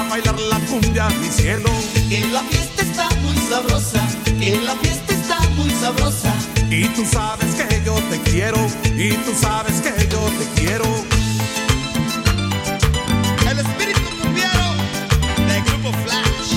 a bailar la cumbia, mi cielo. Que la fiesta está muy sabrosa, que la fiesta está muy sabrosa. Y tú sabes que yo te quiero, y tú sabes que yo te quiero. El espíritu cumbiero del grupo Flash.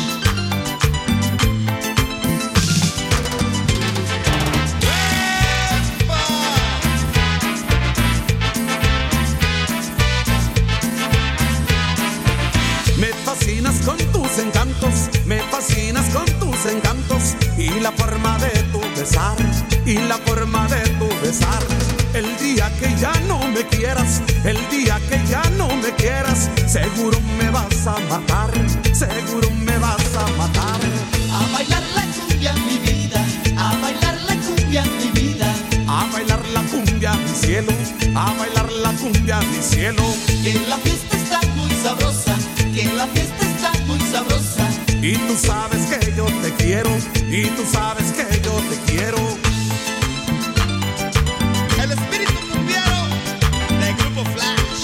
Me fascinas con tus encantos, me fascinas con tus encantos. Y la forma de tu besar, y la forma de tu besar. El día que ya no me quieras, el día que ya no me quieras, seguro me vas a matar, seguro me vas a matar. A bailar la cumbia, mi vida, a bailar la cumbia, mi vida. A bailar la cumbia, mi cielo, a bailar la cumbia, mi cielo. Que la fiesta está muy sabrosa, que la fiesta está muy sabrosa. Y tú sabes que yo te quiero, y tú sabes que yo te quiero. El espíritu cumbiero del grupo Flash.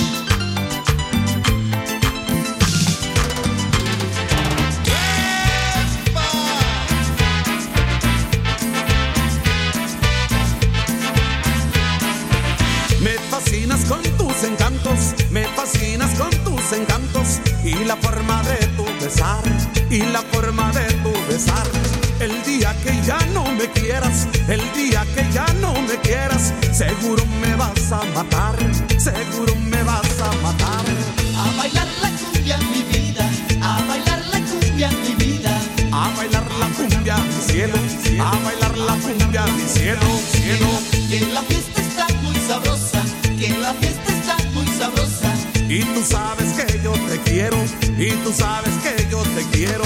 Me fascinas con tus encantos, me fascinas con tus encantos. Y la forma de tu besar, y la forma de tu besar. El día que ya no me quieras, el día que ya no me quieras, seguro me vas a matar, seguro me vas a matar. A bailar la cumbia, mi vida, a bailar la cumbia, mi vida. A bailar la cumbia, mi cielo, a bailar la cumbia, mi cielo, cielo. Que la fiesta está muy sabrosa, que la fiesta está muy sabrosa. Y tú sabes que yo te quiero, y tú sabes que yo te quiero.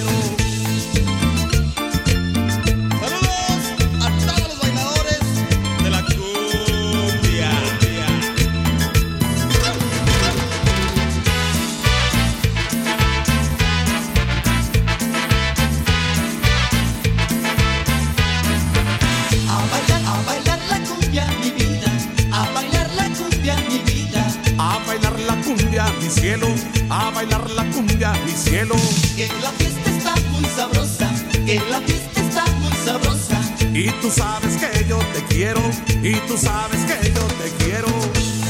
Saludos a todos los bailadores de la cumbia. A bailar la cumbia, mi vida, a bailar la cumbia, mi vida. A bailar la cumbia, mi cielo, a bailar la cumbia, mi cielo. Que la fiesta está muy sabrosa, que la fiesta está muy sabrosa. Y tú sabes que yo te quiero, y tú sabes que yo te quiero.